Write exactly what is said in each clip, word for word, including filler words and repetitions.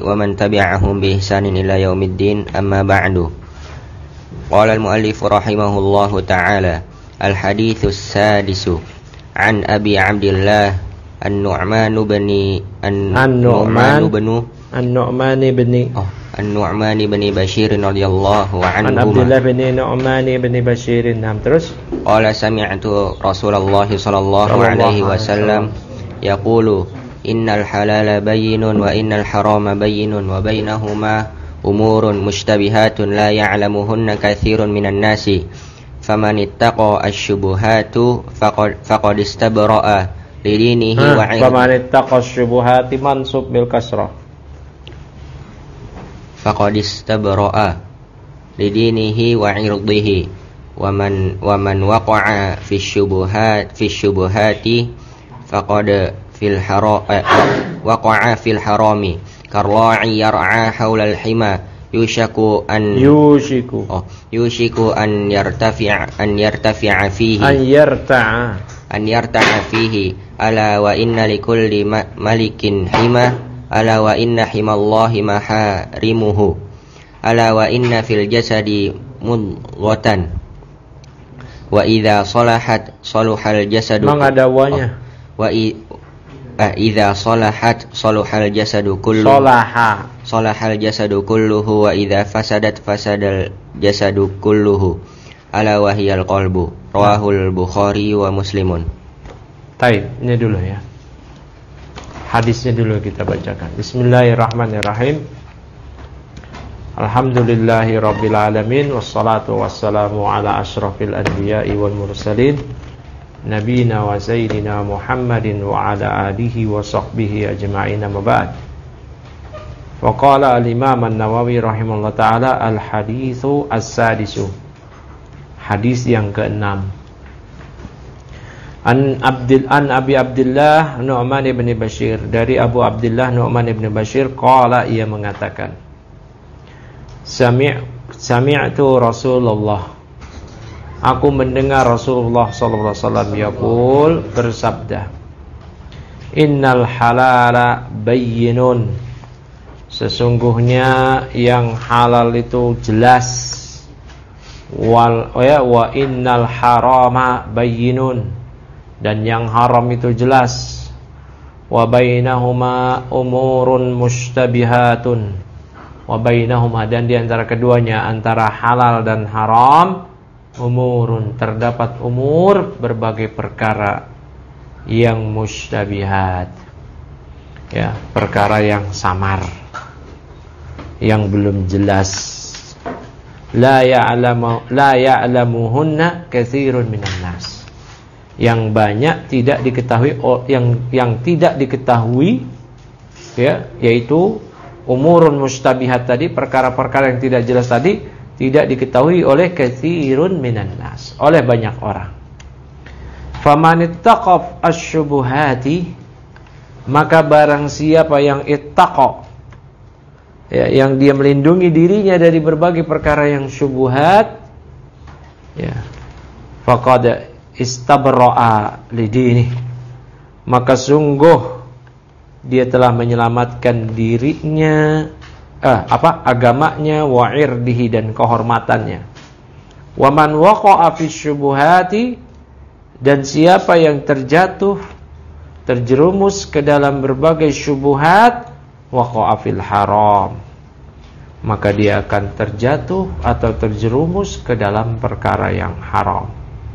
ومن تبعهم بإحسان إلى يوم الدين أما بعد قال المؤلف رحمه الله تعالى الحديث السادس عن أبي عبد الله النعمان بن النعمان بن النعمان بن النعمان بن بشير رضي الله عنهما عن عبد الله بن النعمان بن بشير. نعم terus. قال سمعت رسول الله صلى الله عليه وسلم يقول إن الحلال بين وإن الحرام بين وبينهما أمور مشتبهات لا يعلمهن كثير من الناس فمن اتقى الشبهات فقد فقد استبرأ لدينه وعرضه. فمن اتقى الشبهات منصوب بالكسرة. فقد استبرأ لدينه وعرضه ومن ومن وقع في الشبهات في الشبهات فقد في الحرام وقع في الحرام كالراعي يرعى حول الحمى يوشك أن يوشك يوشك أن يرتفع أن يرتفع فيه أن يرتع أن يرتع فيه ألا وإن لكل ملك حمى ألا وإن حمى الله محارمه ألا وإن في الجسد مضغة وإذا صلحت صلح الجسد وإذا صلحت صلح الجسد كله صلح صلح الجسد كله وإذا فسدت فسد الجسد كله ألا وهي القلب رواه البخاري ومسلم. Baik, ini dulu ya. Hadisnya dulu kita bacakan. Bismillahirrahmanirrahim. Alhamdulillahi rabbil alamin wassalatu wassalamu ala asyrafil anbiya'i wal mursalin nabiyina wa sayyidina Muhammadin wa ala alihi wa sahbihi ajma'in amma ba'd. Wa qala al-Imam An-Nawawi rahimahullah ta'ala al-haditsu as-sadisu. Hadis yang keenam. An Abdul an Abi Abdullah Nu'man ibn Bashir, dari Abu Abdullah Nu'man ibn Bashir qala, ia mengatakan Sami' sami'tu Rasulullah, aku mendengar Rasulullah sallallahu alaihi wasallam yaqul, bersabda, innal halala bayyinun, sesungguhnya yang halal itu jelas, wal ya wa innal harama bayyinun, dan yang haram itu jelas, wa bainahuma umurun mushtabihatun, wa bainahuma, dan di antara keduanya, antara halal dan haram, umurun, terdapat umur, berbagai perkara yang mushtabihat, ya, perkara yang samar, yang belum jelas. La ya'lamu la ya'lamuhunna katsirun minan nas, yang banyak tidak diketahui, yang yang tidak diketahui, ya, yaitu umurun mustabihat tadi, perkara-perkara yang tidak jelas tadi, tidak diketahui oleh katsirun minan nas, oleh banyak orang. Faman ittaqaf asyubuhati, maka barang siapa yang ittaqa, ya, yang dia melindungi dirinya dari berbagai perkara yang syubhat, ya, faqad istabra'a lidini, maka sungguh dia telah menyelamatkan dirinya, eh, apa agamanya, wa irdihi, dan kehormatannya. Wa man waqa'a fi syubuhati, dan siapa yang terjatuh, terjerumus ke dalam berbagai syubhat, waqa'a fil haram, maka dia akan terjatuh atau terjerumus ke dalam perkara yang haram.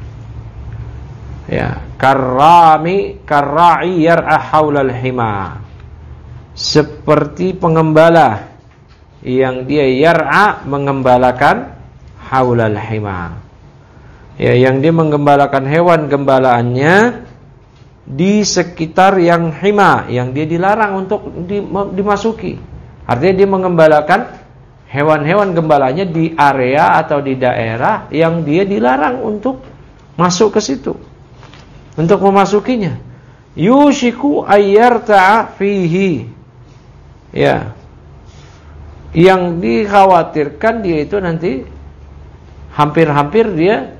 Ya, karrami karra'i yar'a haulal hima, seperti pengembala yang dia yar'a, mengembalakan, haulal hima, ya, yang dia menggembalakan hewan gembalaannya di sekitar yang hima, yang dia dilarang untuk dimasuki. Artinya dia mengembalakan hewan-hewan gembalanya di area atau di daerah yang dia dilarang untuk masuk ke situ, untuk memasukinya. Yushiku ayyarta'a fihi, ya, yang dikhawatirkan dia itu nanti hampir-hampir dia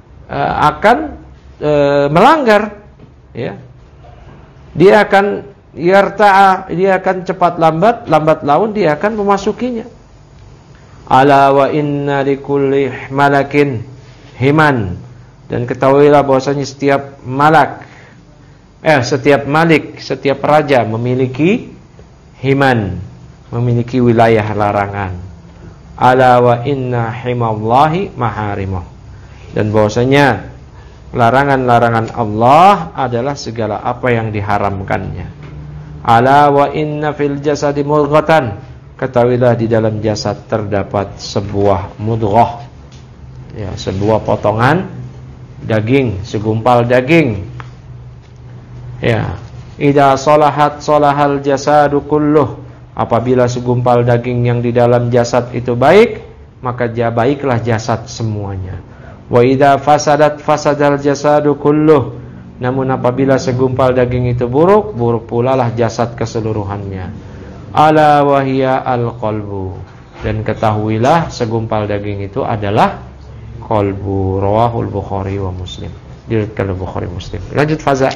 uh, akan uh, melanggar, ya, dia akan yarta'a, dia akan cepat lambat, lambat laun dia akan memasukinya. Ala wa inna likulli malakin himan, dan ketahuilah bahwasanya setiap malak eh setiap malik, setiap raja memiliki himan, memiliki wilayah larangan. Ala wa inna himallahi maharimah, dan bahwasanya larangan-larangan Allah adalah segala apa yang diharamkannya. Ala wa inna fil jasadi mudghatan, ketahuilah di dalam jasad terdapat sebuah mudghah, ya, sebuah potongan daging, segumpal daging. Ya, idza salahat salahal jasadu kulluh, apabila segumpal daging yang di dalam jasad itu baik, maka ja baiklah jasad semuanya. Wa idza fasadat fasadal jasadu kulluh, namun apabila segumpal daging itu buruk, buruk pula lah jasad keseluruhannya. Ala wahia al-qalbu, dan ketahuilah segumpal daging itu adalah qalbu. Rawahul Bukhari wa Muslim, diriwayatkan oleh Bukhari Muslim. Lanjut Faza.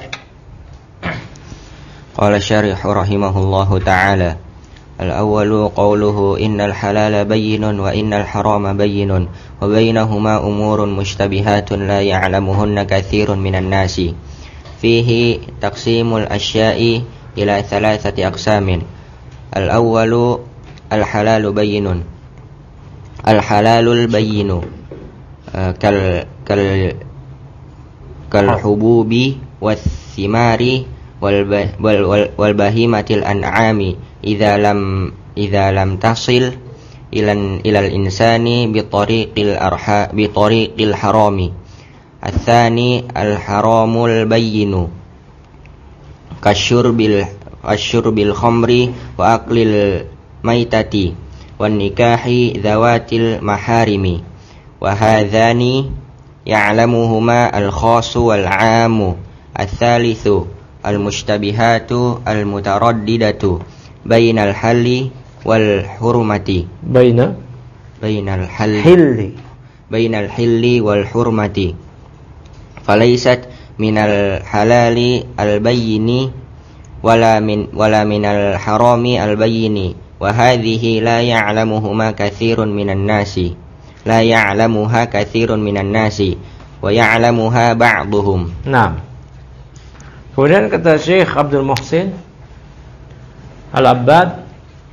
Qala syarih rahimahullahu ta'ala, al-awwalu qawluhu innal halala bayyinun wa innal harama bayyinun wa bainahuma umurun mushtabihatun la ya'lamuhunna katsirun minan nasi. Fihi taqsimul asya'i ila thalathati aqsamin. Al-awwalu al-halalu bayyinun. Al-halalul bayyinu uh, kal kal kal hububi wath-thimari wal wal wal bahimatil an'ami idza lam idza lam tasil ilan ilal insani bi tariqil arha bi tariqil harami. Ats-tsani al-haramul bayyinu kasyurbil asyurbil khamri wa aqlil maitati wan nikahi dzawatil maharimi. Wa hadzani ya'lamuhuma al-khassu wal 'ammu. Ats-tsalitsu al-mushtabihatu al-mutaraddidatu bainal halli wal hurmati. Baina bainal halli hilli bainal hilli wal hurmati. Falaysat minal halali al-bayyini wala min wala minal harami al-bayyini. Wa hadhihi la ya'lamuhuma katsirun minan nasi. La ya'lamuha katsirun minan nasi wa ya'lamuha ba'dhum. Naam. Kemudian kata Syekh Abdul Muhsin Al-Abbad,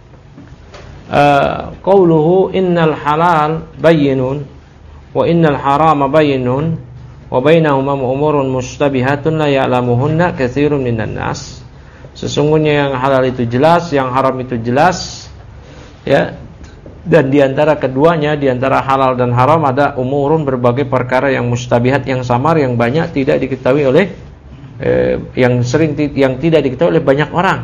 uh, qauluhu innal halal bayyinun wa innal harama bayyinun wa bainahuma umurun mushtabihatun la ya'lamuhunna katsirun minan nas. Sesungguhnya yang halal itu jelas, yang haram itu jelas, ya. Dan di antara keduanya, di antara halal dan haram ada umurun, berbagai perkara yang mustabihat, yang samar, yang banyak tidak diketahui oleh Eh, yang sering yang tidak diketahui oleh banyak orang.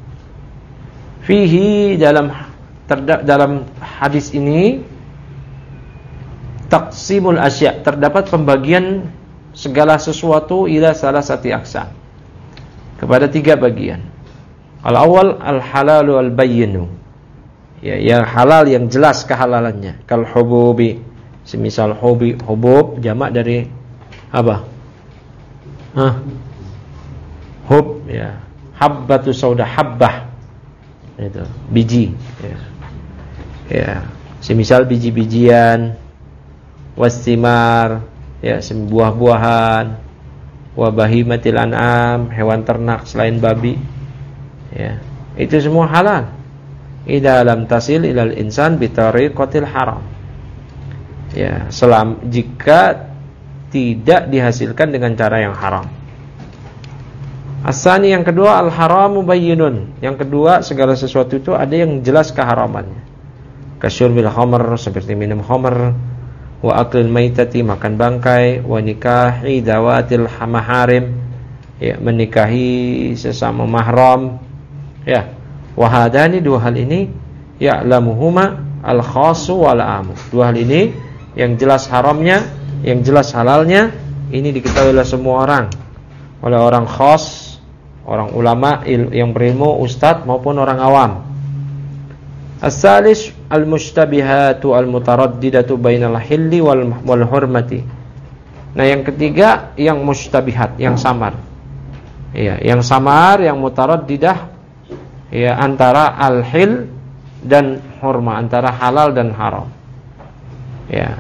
Fihi, dalam terda, dalam hadis ini taqsimul asya, terdapat pembagian segala sesuatu ila salah satu aqsam, kepada tiga bagian. Al-awwal al-halalu al-bayyinu, ya, yang halal yang jelas kehalalannya. Kal hububi, semisal hubi, hubub jamak dari apa? Hah? Hub, ya, habbatu sauda, habbah, itu biji, ya, ya, semisal biji-bijian, wastimar, ya, buah-buahan, wa bahimatil an'am, hewan ternak selain babi, ya, itu semua halal. Idza lam tasil ilal insan bi tariqatil haram, ya, selam jika tidak dihasilkan dengan cara yang haram. Asani, yang kedua, al-haramu bayyinun. Yang kedua, segala sesuatu itu ada yang jelas keharamannya. Kasyurbil khamr, seperti minum khamr, wa aklil maitati, makan bangkai, wa nikahi dawatil maharim, ya, menikahi sesama mahram, ya. Wa hadani, dua hal ini, ya'lamuhuma al-khassu wal 'amu. Dua hal ini yang jelas haramnya, yang jelas halalnya, ini diketahui oleh semua orang, oleh orang khas, orang ulama il, yang berilmu, ustadz maupun orang awam. As-salis al-mushtabihatu al-mutaraddidatu bainal hilli wal, wal hurmati. Nah, yang ketiga yang mushtabihat, yang samar. Iya, yang samar, yang mutaraddidah, ya antara al-hil dan hurma, antara halal dan haram. Ya.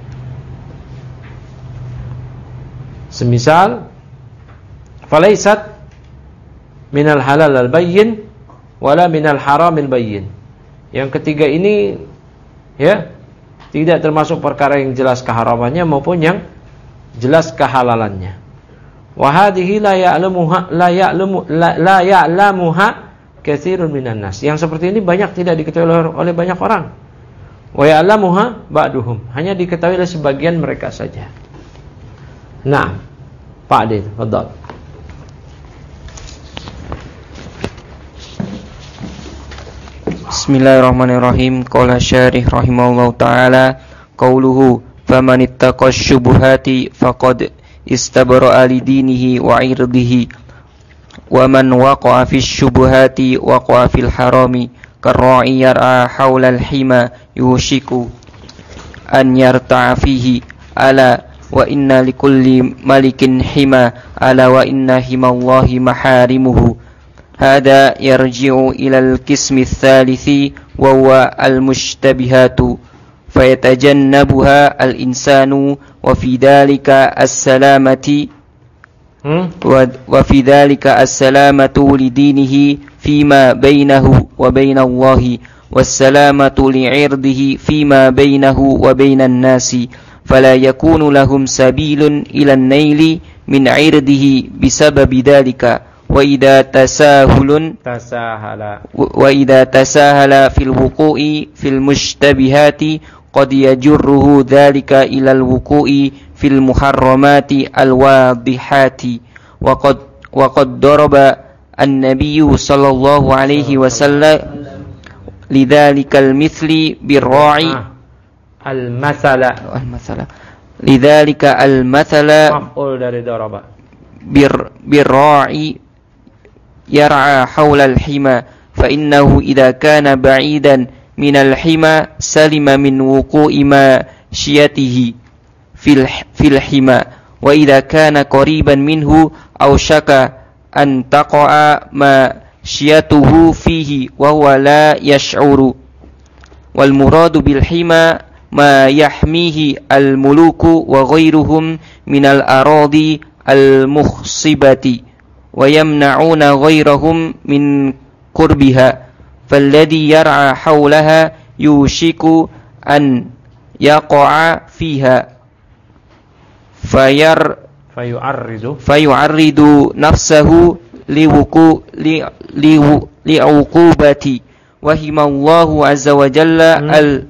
Semisal falaisat minal halal al-bayyin wala minal haram al-bayyin. Yang ketiga ini ya tidak termasuk perkara yang jelas keharamannya maupun yang jelas kehalalannya. Wa hadhihi la ya'lamuha la ya'lamu la ya'lamuha katsirun minan nas. Yang seperti ini banyak tidak diketahui oleh banyak orang. Wa ya'lamuha ba'duhum. Hanya diketahui oleh sebagian mereka saja. Nah, Pak Adi, tafadhal. Bismillahirrahmanirrahim. Qala syarih rahimahullahu taala qauluhu faman ittaqash syubuhati faqad istabara'a li dinihi wa 'irdihi wa man waqa'a fish syubuhati waqa'a fil harami karra'i yar'a haula al-hima yushiku an yarta'a fihi ala wa inna likulli malikin hima ala wa inna himallahi maharimuhu. Hada yarji'u ilal qismi tsalithi wa huwa al-mushtabihatu fayatajannabuha al-insanu wa fi dhalika as-salamati wa fi dhalika as-salamatu li dinihi fima bainahu wa bainallahi was-salamatu li 'irdihi fima bainahu wa bainan nasi fala yakunu lahum sabilun ila an-naili min 'irdihi bisababi dhalika. Wa idza tasahulun tasahala wa idza tasahala fil wuqu'i fil mushtabihati qad yajurruhu dzalika ila al wuqu'i fil muharramati al wadihati wa qad wa qad daraba an-nabiy sallallahu alaihi wasallam lidzalika al mithli birra'i al mathala al mathala lidzalika al mathala maf'ul dari daraba bir birra'i yar'a hawla al-hima fa innahu idza kana ba'idan min al-hima salima min wuqu'i ma syiyatihi fil fil hima wa idza kana qariban minhu aw shaka an taqa'a ma syiyatuhu fihi wa huwa la yash'uru wal muradu bil hima ma yahmihi al-muluku wa ghayruhum min al-aradi al-mukhsibati wa yamna'una ghairahum min qurbiha falladhi yar'a hawlaha yushiku an yaqa'a fiha fayar fayu'arridu fayu'arridu nafsahu liwuku li li'uqubati wahimallahu azza wa jalla al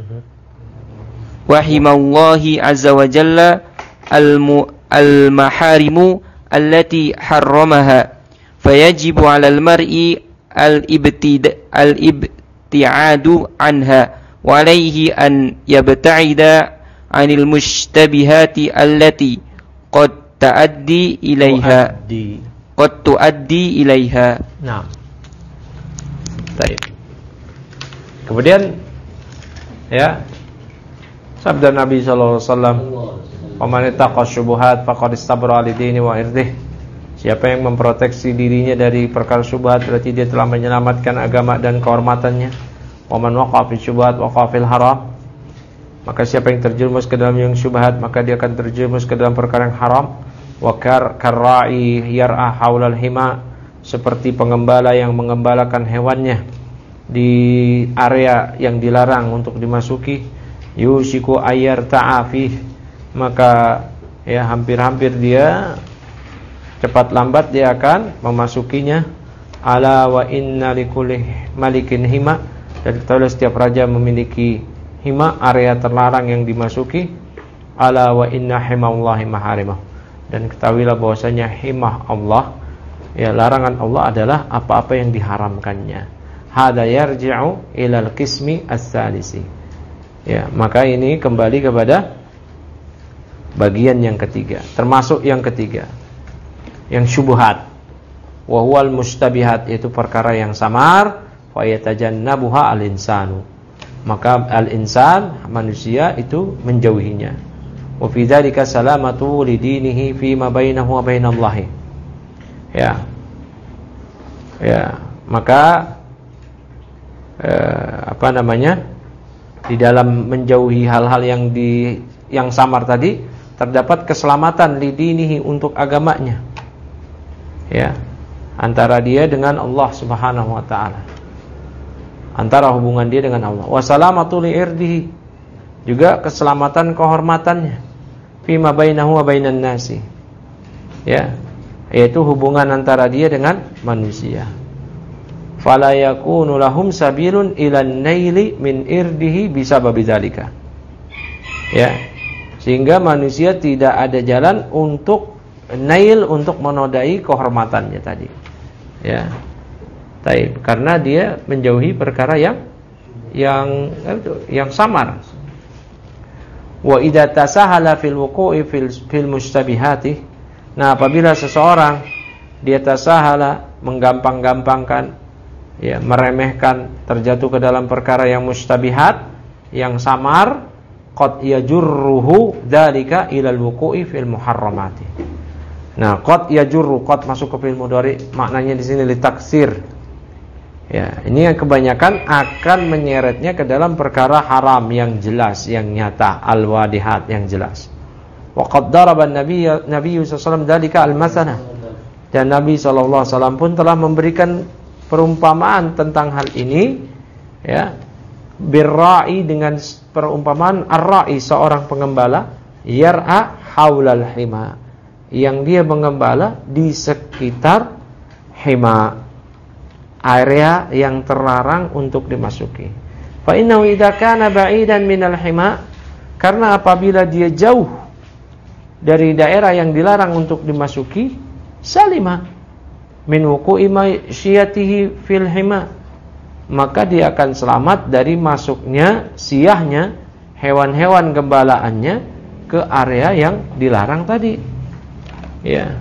wahimallahi azza wa jalla al al maharimu allati harramaha fayajibu 'alal mar'i al-ibtid al-ibti'adu 'anha wa 'alayhi an yabta'ida 'anil mushtabihati allati qad ta'addi ilaiha qad tuaddi ilaiha. Nah. Baik. Kemudian ya sabda Nabi sallallahu alaihi wasallam, "Faman ittaqa syubuhat faqad istabra li dini wa irdih." Siapa yang memproteksi dirinya dari perkara syubhat berarti dia telah menyelamatkan agama dan kehormatannya. Waman waqa'a fi syubhat waqa'a fil haram. Maka siapa yang terjerumus ke dalam yang syubhat maka dia akan terjerumus ke dalam perkara yang haram. Wa karra'i yar'a haulal hima, seperti pengembala yang mengembalakan hewannya di area yang dilarang untuk dimasuki. Yushiku ayyar ta'afih, maka ya hampir-hampir dia cepat lambat dia akan memasukinya. Ala wa inna likulli malikin hima, dan ketahuilah setiap raja memiliki hima, area terlarang yang dimasuki. Ala wa inna himallahi maharimah, dan ketahuilah bahwasanya himah Allah, ya larangan Allah adalah apa-apa yang diharamkannya. Hada yarji'u ilal qismi as-salisi. Ya, maka ini kembali kepada bagian yang ketiga, termasuk yang ketiga, yang syubhat. Wa huwal mushtabihat, yaitu perkara yang samar. Wa yatajannabuha al-insanu, maka al-insan manusia itu menjauhinya. Wa fi dzalika salamatu lidinihi fi ma bainahu wa bainallahi. Ya. Ya, Maka eh, apa namanya? Di dalam menjauhi hal-hal yang di yang samar tadi terdapat keselamatan lidinihi untuk agamanya. Ya, antara dia dengan Allah Subhanahu wa taala. Antara hubungan dia dengan Allah. Wa salamatu li irdihi. Juga keselamatan kehormatannya. Fima bainahu wa bainan nasi. Ya, yaitu hubungan antara dia dengan manusia. Fala yakunu lahum sabilun ilan naili min irdihi bisababi dzalika. Ya. Sehingga manusia tidak ada jalan untuk nail, untuk menodai kehormatannya tadi. Ya. Taib, karena dia menjauhi perkara yang yang yang samar. Wa idza tasahala fil wuqu'i fil fil mustabihati. Nah, apabila seseorang dia tasahala, menggampang-gampangkan, ya, meremehkan, terjatuh ke dalam perkara yang mustabihat, yang samar, qad yajurruhu dzalika ilal wuqu'i fil muharramati. Nah, qad yajurru, qad masuk ke fi'il mudhari, maknanya di sini litaksir. Ya, ini yang kebanyakan akan menyeretnya ke dalam perkara haram yang jelas, yang nyata, al-wadihat yang jelas. Wa qad daraba an-nabiy Nabi sallallahu alaihi wasallam dzalika al-masalah. Dan Nabi sallallahu alaihi wasallam pun telah memberikan perumpamaan tentang hal ini, ya, birra'i, dengan perumpamaan ar-ra'i, seorang pengembala, yar'a haulal hima, yang dia mengembala di sekitar hima, area yang terlarang untuk dimasuki. Fa innahu idza kana ba'idan minal hima, karena apabila dia jauh dari daerah yang dilarang untuk dimasuki, salima min wuqu'i masyiyatihi fil hima, maka dia akan selamat dari masuknya, siahnya hewan-hewan gembalaannya ke area yang dilarang tadi. Ya.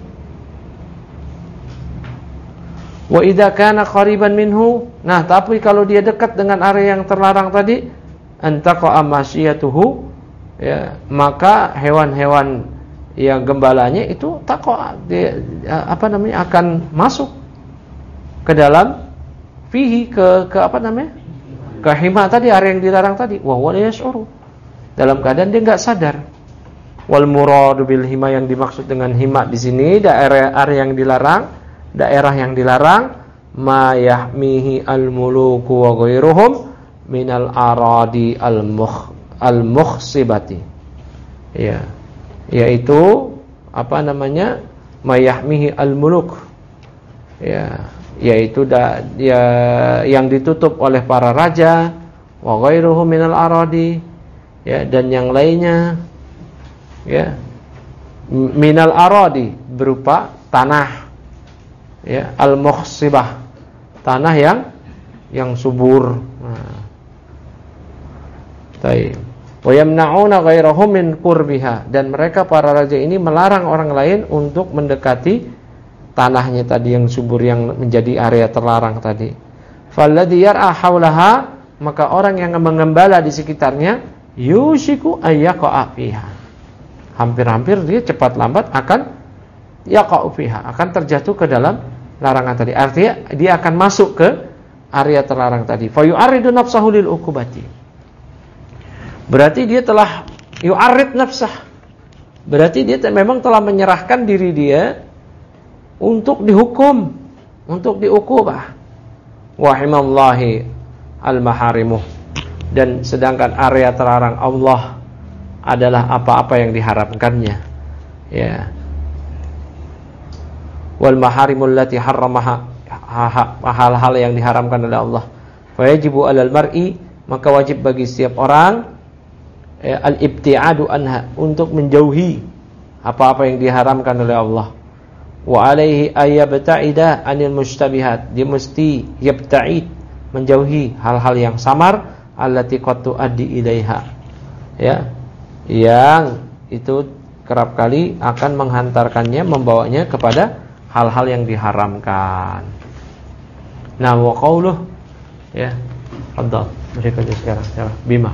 Wa idza kana qariban minhu, nah tapi kalau dia dekat dengan area yang terlarang tadi, antaqa masyiyatuhu, ya, maka hewan-hewan yang gembalanya itu takwa, dia, apa namanya, akan masuk ke dalam fihi, ke ke apa namanya, ke hima tadi, area yang dilarang tadi. Wa huwa la yash'uru, dalam keadaan dia enggak sadar. Wal muradu bil hima, yang dimaksud dengan hima di sini daerah area yang dilarang, daerah yang dilarang, ma yahmihi al muluku wa ghairuhum minal aradi al mukh al mukhsibati. Ya. Yaitu apa namanya, mayahmihi al-muluk, ya, yaitu da, ya, yang ditutup oleh para raja, wa ghairuhu minal aradi, ya, dan yang lainnya, ya, minal aradi, berupa tanah, ya, al-mukhsibah, tanah yang yang subur. Nah. Baik. Wa yamna'una ghairahum min qurbiha, dan mereka para raja ini melarang orang lain untuk mendekati tanahnya tadi yang subur, yang menjadi area terlarang tadi. Falladhi yar'a haulaha, maka orang yang mengembala di sekitarnya, yushiku ayyaqa'a fiha, hampir-hampir dia cepat lambat akan yaqa'u fiha, akan terjatuh ke dalam larangan tadi. Artinya dia akan masuk ke area terlarang tadi. Fa yu'aridu nafsahu lil uqubati, berarti dia telah yu'arid nafsah, berarti dia memang telah menyerahkan diri dia untuk dihukum, untuk diukubah. Wahimallahi al-maharimuh, dan sedangkan area terlarang Allah adalah apa-apa yang diharamkannya, ya. Wal maharimul lati harramaha, hal-hal yang diharamkan oleh Allah. Fa yajibu 'alal mar'i, maka wajib bagi setiap orang al-ibti'adu anha, untuk menjauhi apa-apa yang diharamkan oleh Allah. Wa alaihi ayyabta'ida 'anil mustabihat, dia mesti yabta'id, menjauhi hal-hal yang samar, allati qad tuaddi ilaiha, ya, yang itu kerap kali akan menghantarkannya, membawanya kepada hal-hal yang diharamkan. Nah, wa qauluh, ya, fadhal, mereka sekarang, ya, Bima.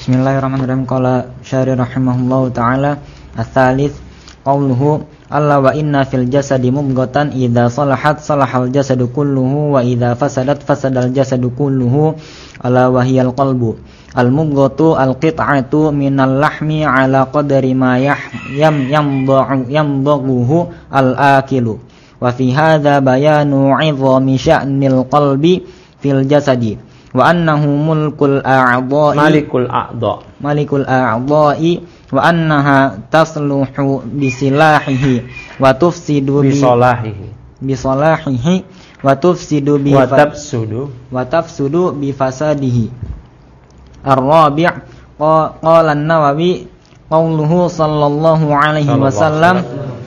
Bismillahirrahmanirrahim. Qala syari rahimahullahu ta'ala ats-tsalits qauluhu alla wa inna fil jasadi mudghatan idza salahat salahal jasadu kulluhu wa idza fasadat fasadal jasadu kulluhu ala wa hiyal qalbu. Al-mudghatu al-qit'atu minal lahmi ala qadri ma yam yamdhu yamdhuhu al-akilu. Wa fi hadza bayanu 'idhami sya'nil qalbi fil jasadi wa annahu mulkul a'dha'i malikul a'dha malikul a'dha'i wa annaha tasluhu bisilahihi wa tufsidu bisalahihi bisalahihi wa tufsidu bi wa tafsudu wa tafsudu bi fasadihi. Ar-rabi' qala an-Nawawi qauluhu sallallahu alaihi wasallam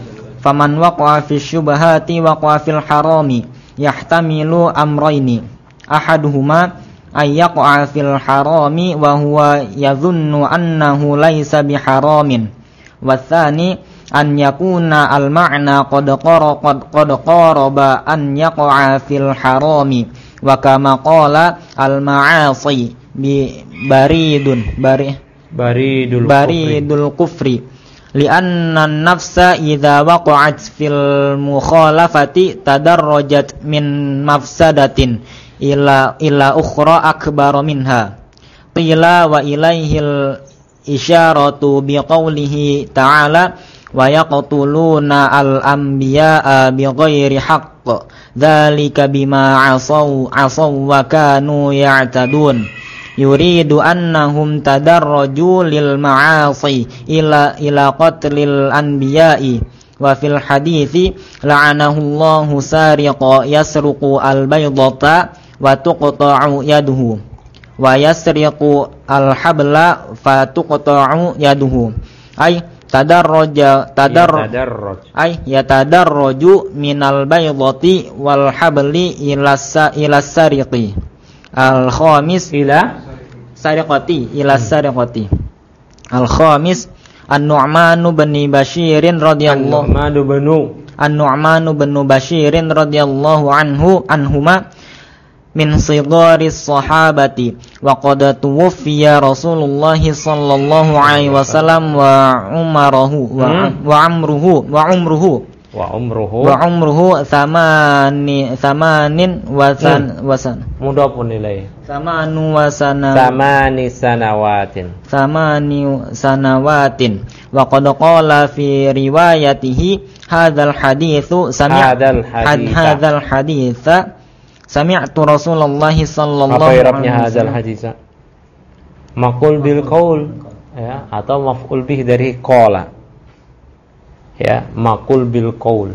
faman waqa'a fi syubhati waqa'a fil harami yahtamilu amrayni ahaduhuma ayyaqa fil harami wa huwa yadhunnu annahu laysa biharamin wa tsani an yakuna al ma'na qad qaraqad qad qaraba an yaqa fil harami wa kama qala al ma'asi bi baridun bari baridul baridul kufri li'anna an-nafsa idza waqa'at fil mukhalafati tadarrajat min mafsadatin ila ila ukhra akbar minha. Qila wa ilaihil isyaratu biqaulihi ta'ala wa yaqtuluna al-anbiya'a bighairi haqq dzalika bima 'asaw 'asaw wa kanu ya'tadun yuridu annahum tadarraju lil ma'asi ila ila qatlil anbiya'i wa fil hadithi la'anahu Allahu sariqa yasruqu al-baydata wa tuqta'u yaduhu wa yasriqu al-habla fa tuqta'u yaduhu ay tadarraja tadar ay yatadarraju minal baydati wal habli ila ila sariqi al-khamis ila sariqati ila sariqati al-khamis An-Nu'man bin Bashir radhiyallahu An-Nu'man bin An-Nu'man bin Bashir radhiyallahu anhu anhuma min sigharis sahabati wa qad tuwfiya Rasulullah sallallahu alaihi wasallam wa umruhu wa, hmm? wa amruhu wa umruhu wa umruhu wa umruhu thamani thamanin wa san wa san mudah pun nilai thamanu wa sana thamani sanawatin thamani sanawatin wa qad qala fi riwayatihi hadzal haditsu sami' hadzal haditsa sami'tu Rasulullah sallallahu alaihi wasallam. Apa i'rabnya hadzal haditsa? Maqul bil qaul ya atau maf'ul bih dari qala. Ya, maqul bil qaul.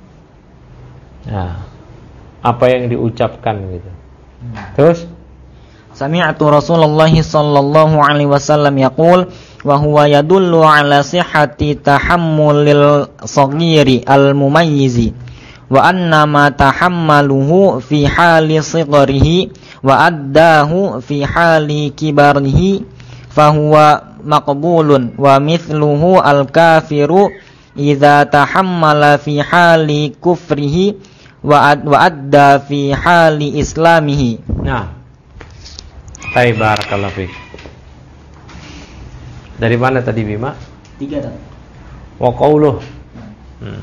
Nah, apa yang diucapkan gitu. Terus sami'tu Rasulullah sallallahu alaihi wasallam yaqul wa huwa yadullu ala sihhati tahammulil saghiri al mumayyizi wa anna ma tahammaluhu fi hali sigharihi wa addahu fi hali kibarihi fahuwa maqbulun wa mithluhu al kafiru idza tahammala fi hali kufrihi wa ad, wa adda fi hali islamihi. Nah, baik, barakallahu fiik. Dari mana tadi Bima? Tiga tadi. Wa qauluh hmm.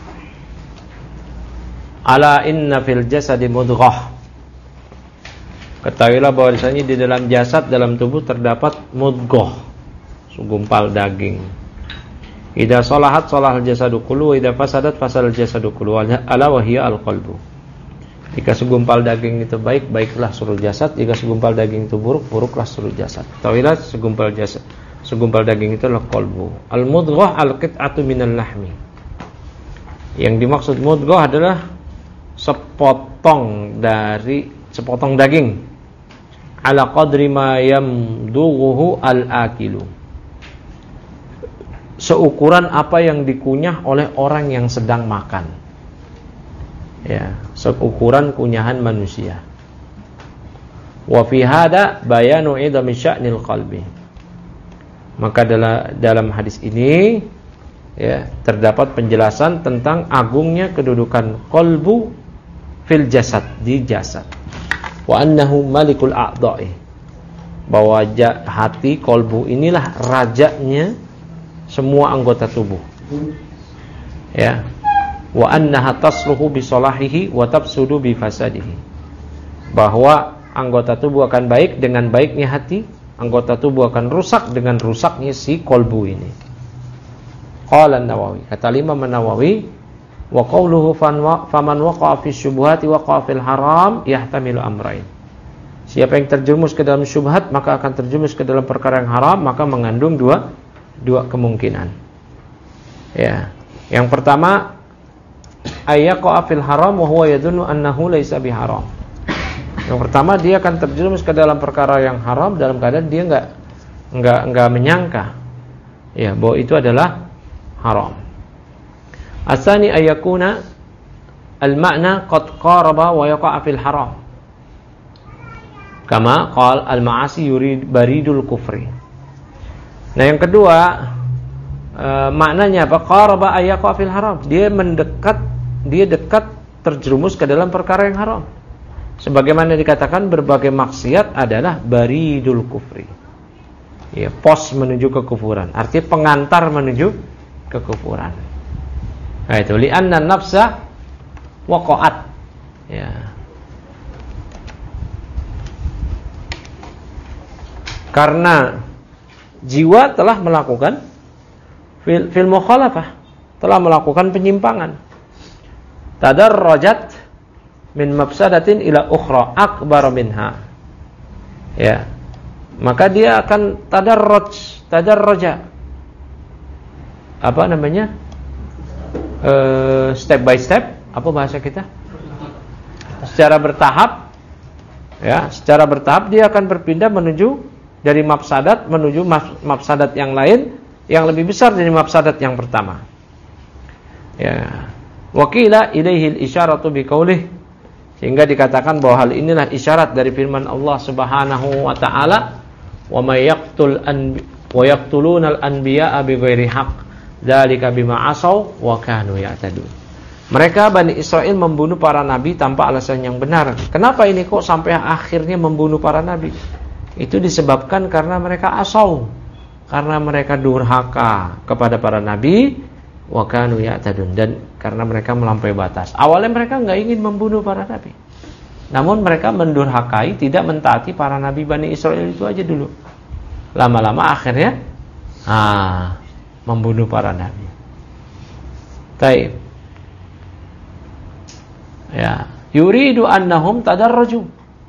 Ala inna fil jasadi mudghah. Ketahuilah bahwasanya di dalam jasad, dalam tubuh terdapat mudghah, segumpal daging. Idza salahat salahal jasadu kullu wa idza fasadat fasadal jasadu kullu ala wa hiya al-qalbu. Jika segumpal daging itu baik, baiklah seluruh jasad. Jika segumpal daging itu buruk, buruklah seluruh jasad. Ketahuilah segumpal jasad, segumpal daging itu adalah qalbu. Al-mudghah al-qit'atu minal lahmi. Yang dimaksud mudghah adalah sepotong dari sepotong daging ala qadri ma yamdughuhu al-akilu, seukuran apa yang dikunyah oleh orang yang sedang makan, ya, seukuran kunyahan manusia. Wa fi hada bayanu idami sya'nil qalbi. Maka dalam dalam hadis ini ya terdapat penjelasan tentang agungnya kedudukan qalbu fil jasad, di jasad. Wa annahu malikul a'dha'i, bahwa hati, kolbu inilah rajanya semua anggota tubuh. Ya. Wa annaha tasluhu bi salahihi wa tafsudu bi fasadihi. Bahwa anggota tubuh akan baik dengan baiknya hati, anggota tubuh akan rusak dengan rusaknya si kolbu ini. Qala An-Nawawi, kata Imam An-Nawawi, wa qawluhu faman waqa'a fi syubhati waqa'a fil haram yahtamilu amrayn. Siapa yang terjerumus ke dalam syubhat maka akan terjerumus ke dalam perkara yang haram, maka mengandung dua dua kemungkinan. Ya. Yang pertama, ayyaqa fil haram wa huwa yadhunnu annahu laysa biharam. Yang pertama, dia akan terjerumus ke dalam perkara yang haram dalam keadaan dia enggak enggak enggak menyangka ya bahwa itu adalah haram. Asani ayakuna al-ma'na qad qaraba wa yaqa fil haram. Kama qala al-ma'asi yurid baridul kufri. Nah, yang kedua, e, maknanya apa? Qaraba ayaqa fil haram. Dia mendekat, dia dekat terjerumus ke dalam perkara yang haram. Sebagaimana dikatakan berbagai maksiat adalah baridul kufri. Ya, pos menuju kekufuran. Artinya pengantar menuju kekufuran. Nah, itu li'anna nafsa waqa'at. Ya. Karena jiwa telah melakukan fil, fil mukhalafah, telah melakukan penyimpangan. Tadarrajat min mafsadatin ila ukhra akbar minha. Ya. Maka dia akan tadarraj, tadarraja. Apa namanya? Uh, step by step, apa bahasa kita? Secara bertahap. Ya, secara bertahap dia akan berpindah menuju dari mafsadat menuju mafsadat yang lain yang lebih besar dari mafsadat yang pertama. Ya. Wakila ilaihil isyaratu biqaulih, sehingga dikatakan bahwa hal inilah isyarat dari firman Allah Subhanahu wa taala, wa may yaqtul an wa yaqtulunal anbiya'a bighairi haqq dzalika bima asaw wa kanu ya'tadun. Mereka Bani Israel membunuh para nabi tanpa alasan yang benar. Kenapa ini kok sampai akhirnya membunuh para nabi? Itu disebabkan karena mereka asaw, karena mereka durhaka kepada para nabi, wa kanu ya'tadun, dan karena mereka melampaui batas. Awalnya mereka enggak ingin membunuh para nabi. Namun mereka mendurhakai, tidak mentaati para nabi Bani Israel itu aja dulu. Lama-lama akhirnya ah, membunuh para nabi. Taib. Ya, yuridu annahum tadarraju.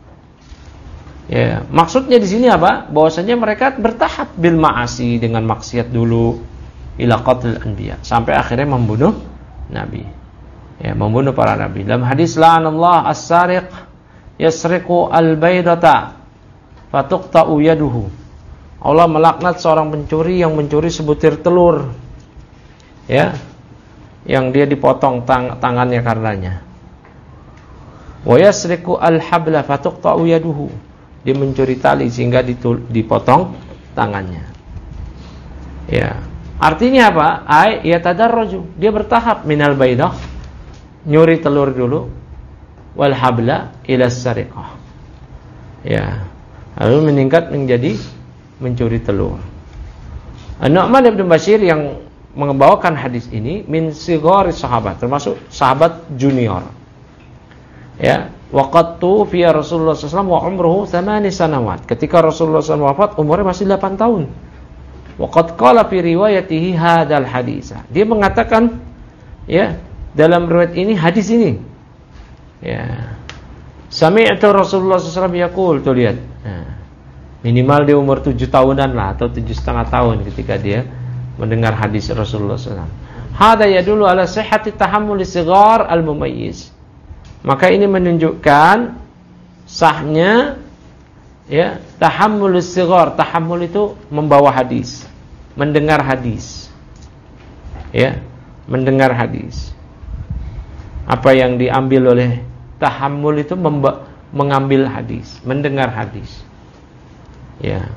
Ya, maksudnya di sini apa? Bahwasanya mereka bertahap bil ma'asi, dengan maksiat dulu, ila qatlil anbiya, sampai akhirnya membunuh nabi. Ya, membunuh para nabi. Dalam hadis la'anallahu as-sariq yasriqu al-baydata fatuqta'u yaduhu. Allah melaknat seorang pencuri yang mencuri sebutir telur. Ya. Yang dia dipotong tang- tangannya karenanya. Wa yasriqu al-habla fatuqta'u yaduhu. Dia mencuri tali sehingga ditul- dipotong tangannya. Ya. Artinya apa? Ai yatadarraju. Dia bertahap minal baydah, nyuri telur dulu, wal habla ila sariqah. Ya. Lalu meningkat menjadi mencuri telur. An-Nu'man bin Bashir yang membawakan hadis ini min sighari sahabat, termasuk sahabat junior. Ya, waqattu fi Rasulullah sallallahu alaihi wasallam wa umruhu thamani sanawat. Ketika Rasulullah sallallahu alaihi wasallam wafat, umurnya masih delapan tahun. Waqad qala fi riwayatihi hadzal hadits. Dia mengatakan ya, dalam riwayat ini, hadis ini. Ya. Sami'tu Rasulullah sallallahu alaihi wasallam yaqul, tuh lihat. Nah, minimal dia umur tujuh tahunan lah, atau tujuh setengah tahun ketika dia mendengar hadis Rasulullah sallallahu alaihi wasallam. Hada yadullu ala sihhati tahammul sighar al-mumayyiz. Maka ini menunjukkan sahnya ya tahammul sighar. Tahammul itu membawa hadis, mendengar hadis. Ya, mendengar hadis. Apa yang diambil oleh tahammul itu memba- mengambil hadis, mendengar hadis. Ya.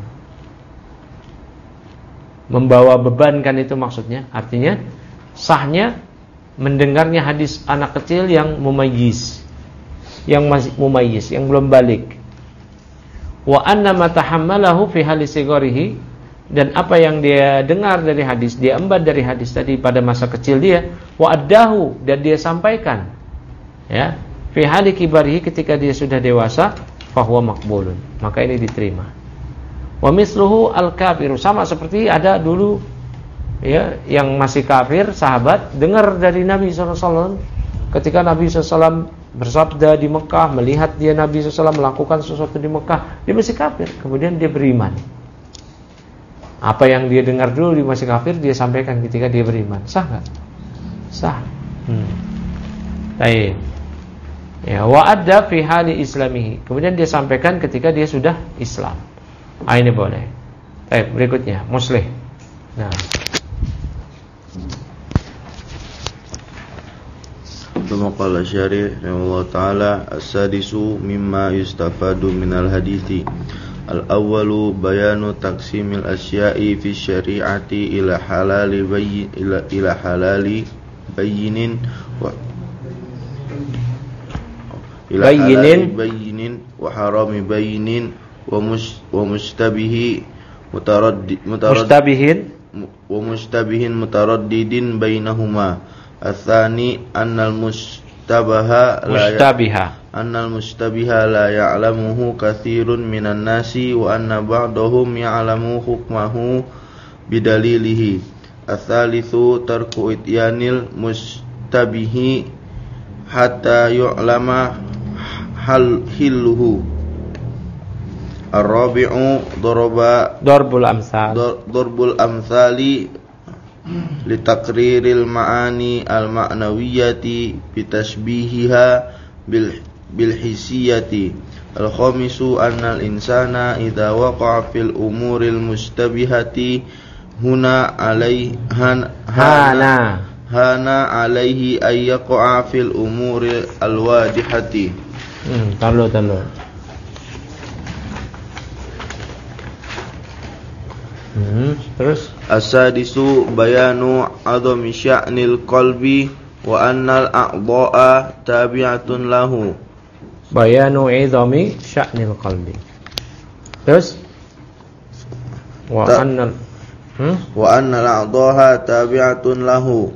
Membawa beban kan itu maksudnya. Artinya sahnya mendengarnya hadis anak kecil yang mumayyiz, yang masih mumayyiz, yang belum balik. Wa anna ma tahammalahu fi hali sigarihi, dan apa yang dia dengar dari hadis, dia embat dari hadis tadi pada masa kecil dia, wa addahu, dan dia sampaikan, ya, fi hali kibarihi, ketika dia sudah dewasa, fahuwa maqbulun, maka ini diterima. Wa misluhu al-kafiru, sama seperti ada dulu, ya, yang masih kafir, sahabat dengar dari Nabi sallallahu alaihi wasallam, ketika Nabi sallallahu alaihi wasallam bersabda di Mekah, melihat dia Nabi sallallahu alaihi wasallam melakukan sesuatu di Mekah, dia masih kafir, kemudian dia beriman. Apa yang dia dengar dulu di masih kafir, dia sampaikan ketika dia beriman. Sah nggak? Sah. Hmm. Baik. Ya, wa adda fi hali islamihi, kemudian dia sampaikan ketika dia sudah Islam. Ah, ini boleh. Baik, berikutnya muslih. Nah, ثم قال الشارح رحمه الله تعالى: السادس مما يستفاد من الحديث الأول بيان تقسيم الأشياء في الشريعة إلى حلال بين إلى إلى حلال بين و إلى حلال بين وحرام بين ومشتبه متردد مشتبه ومشتبه متردد بينهما. الثاني أن المشتبه لا أن المشتبه لا يعلمه كثير من الناس وأن بعضهم يعلم حكمه بدليله. الثالث ترك إتيان المشتبه حتى يعلم حله. الرابع ضرب ضرب الأمثال ضرب الأمثال لتقرير المعاني المعنوية بتشبيهها بالحسية. الخامس أن الإنسان إذا وقع في الأمور المشتبهة هنا عليه هانا هانا عليه أن يقع في الأمور الواضحة. Hmm, taruh taruh. Hmm, terus as-sadisu bayanu adhami sya'nil qalbi wa annal a'dha'a tabi'atun lahu. Bayanu idhami sya'nil qalbi. Terus wa Ta- annal hmm? wa annal a'dha'a tabi'atun lahu.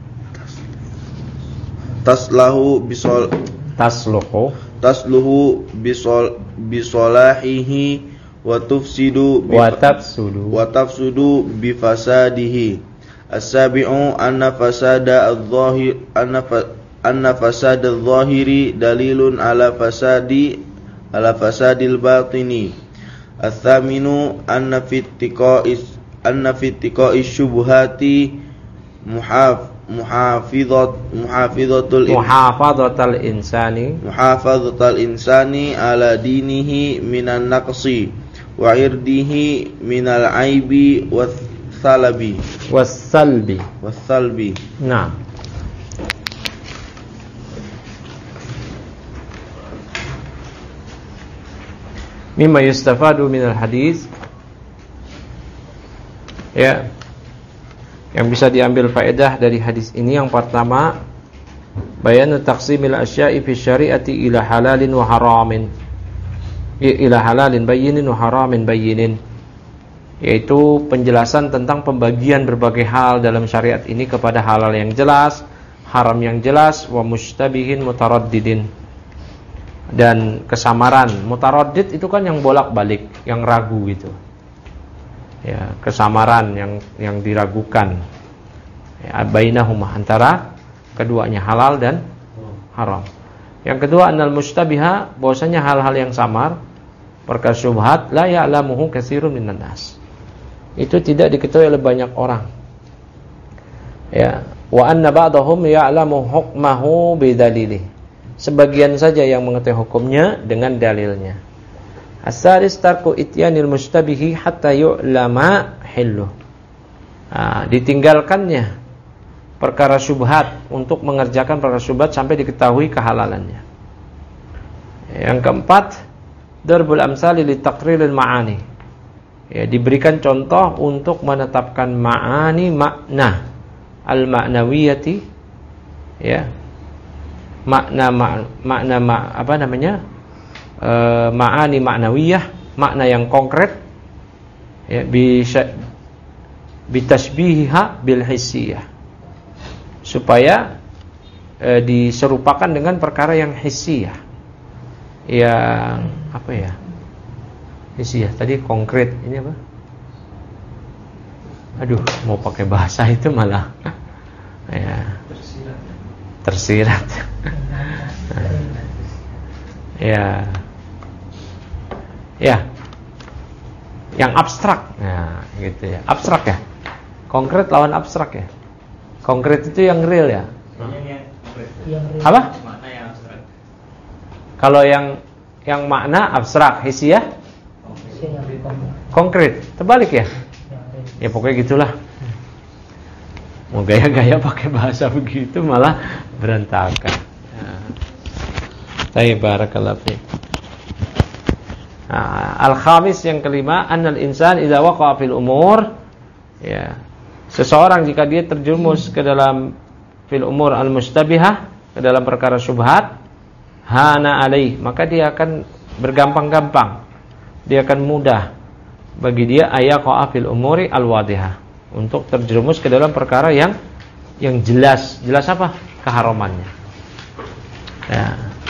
Taslahu bisol tasluhu tasluhu bisol bisolahihi wa tufsidu wa tafsudu wa tafsudu bi fasadihi. As-sabi'u anna fasada adh-dhahir anna fa, anna fasada adh-dhahiri dalilun ala fasadi ala fasadil batini. Ats-tsaminu anna fi ittiqa'is anna fi ittiqa'is syubhati muhaf muhafizat muhafizatul muhafazatul insani muhafazatul insani ala dinihi minan naqsi wa irdihi minal aibi wassalabi wassalbi wassalbi. Nah, mimma yustafadu minal hadis, ya, yang bisa diambil faedah dari hadis ini, yang pertama bayanu taqsimil asya'i fi syari'ati ila halalin wa haramin, ila halalin bayyinin wa haramin bayyinin, yaitu penjelasan tentang pembagian berbagai hal dalam syariat ini kepada halal yang jelas, haram yang jelas, wa mushtabihin mutaraddidin, dan kesamaran. Mutaraddid itu kan yang bolak-balik, yang ragu gitu. Ya, kesamaran yang yang diragukan. Ya, bainahuma, antara keduanya, halal dan haram. Yang kedua, annal mustabiha, bahwasanya hal-hal yang samar, perkara syubhat, la ya'lamuhu katsirun minan nas, itu tidak diketahui oleh banyak orang. Ya, wa anna ba'dahum ya'lamu hukmahu bidalilih, sebagian saja yang mengetahui hukumnya dengan dalilnya. As-salis tarku ityanil mustabihi hatta yu'lama hilluh. Nah, ditinggalkannya perkara syubhat untuk mengerjakan perkara syubhat sampai diketahui kehalalannya. Yang keempat, darbul amsali li taqriril ma'ani. Ya, diberikan contoh untuk menetapkan ma'ani, makna al-ma'nawiyati, ya. Makna ma, makna ma, apa namanya? E, ma'ani ma'nawiyah makna yang konkret, ya, bisa bitashbiha bil hissiyah, supaya e, diserupakan dengan perkara yang hissiyah, yang apa ya, hissiyah tadi konkret, ini apa? Aduh, mau pakai bahasa itu malah ya, tersirat. Ya, ya, yang abstrak, ya, gitu ya, abstrak ya, konkret lawan abstrak ya, konkret itu yang real ya. Apa? Kalau yang yang makna abstrak, hissiyah konkret, terbalik ya. Ya pokoknya gitulah. Mau gaya-gaya pakai bahasa begitu malah berantakan. Baik, barakallahu fiik. Nah, al-khamis yang kelima, annal insan idza waqa'a fil umur, ya. Seseorang jika dia terjerumus ke dalam fil umur al-mustabihah, ke dalam perkara syubhat, hana alaih, maka dia akan bergampang-gampang. Dia akan mudah bagi dia ayaqa fil umuri al-wadihah, untuk terjerumus ke dalam perkara yang yang jelas. Jelas apa? Keharamannya. Ya.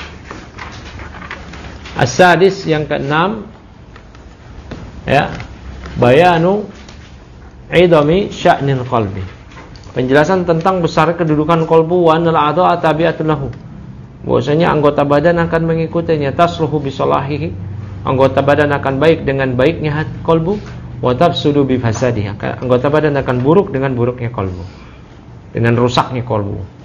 As-sadis yang keenam, ya, bayanu idami sya'nil qalbi, penjelasan tentang besar kedudukan qalbu wa anal a'dha'a tabi'atun lahu, bahwasanya anggota badan akan mengikutinya, tasluhu bi salahihi, anggota badan akan baik dengan baiknya hati qalbu, wa tafsudu bi fasadihi, anggota badan akan buruk dengan buruknya qalbu, dengan rusaknya qalbu.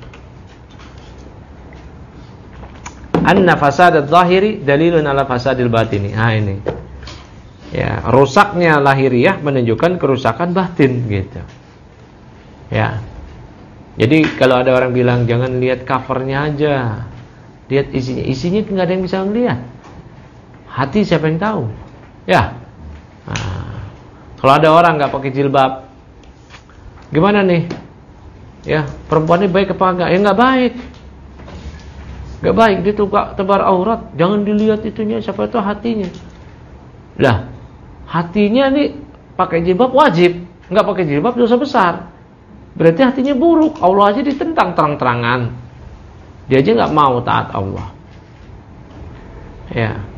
Anna fasadadz zahiri dalilun ala fasadil batini. Nah ini, ya, rusaknya lahiriah menunjukkan kerusakan batin, gitu. Ya. Jadi kalau ada orang bilang jangan lihat covernya aja, lihat isinya. Isinya nggak ada yang bisa melihat. Hati siapa yang tahu? Ya. Nah, kalau ada orang nggak pakai jilbab, gimana nih? Ya, perempuannya baik apa enggak? Ya nggak baik. Gak baik, dia tebar aurat. Jangan dilihat itunya, siapa itu hatinya. Lah, hatinya nih pakai jilbab wajib, nggak pakai jilbab dosa besar. Berarti hatinya buruk. Allah aja ditentang terang-terangan. Dia aja nggak mau taat Allah. Ya.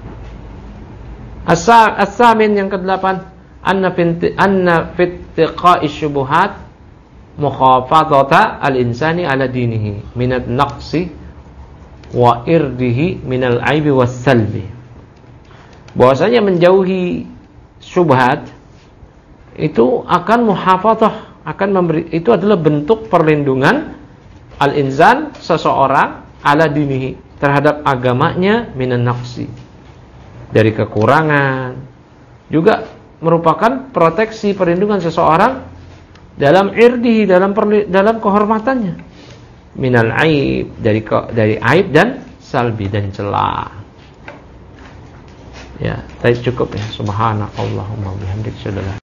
As-samin yang kedelapan, anna finti anna fittiqa'i syubuhat mukhafadhata al-insani ala dinihi minat naqsi wa irdihi minal aibi was salbi. Bahwasanya menjauhi syubhat itu akan muhafadzah, akan memberi, itu adalah bentuk perlindungan al-insan, seseorang, ala dinihi, terhadap agamanya, minan naqsi, dari kekurangan, juga merupakan proteksi perlindungan seseorang dalam irdihi, dalam perli, dalam kehormatannya, minal aib, dari dari aib dan salbi, dan celah. Ya, tadi cukup ya. Subhanakallahumma bihamdika.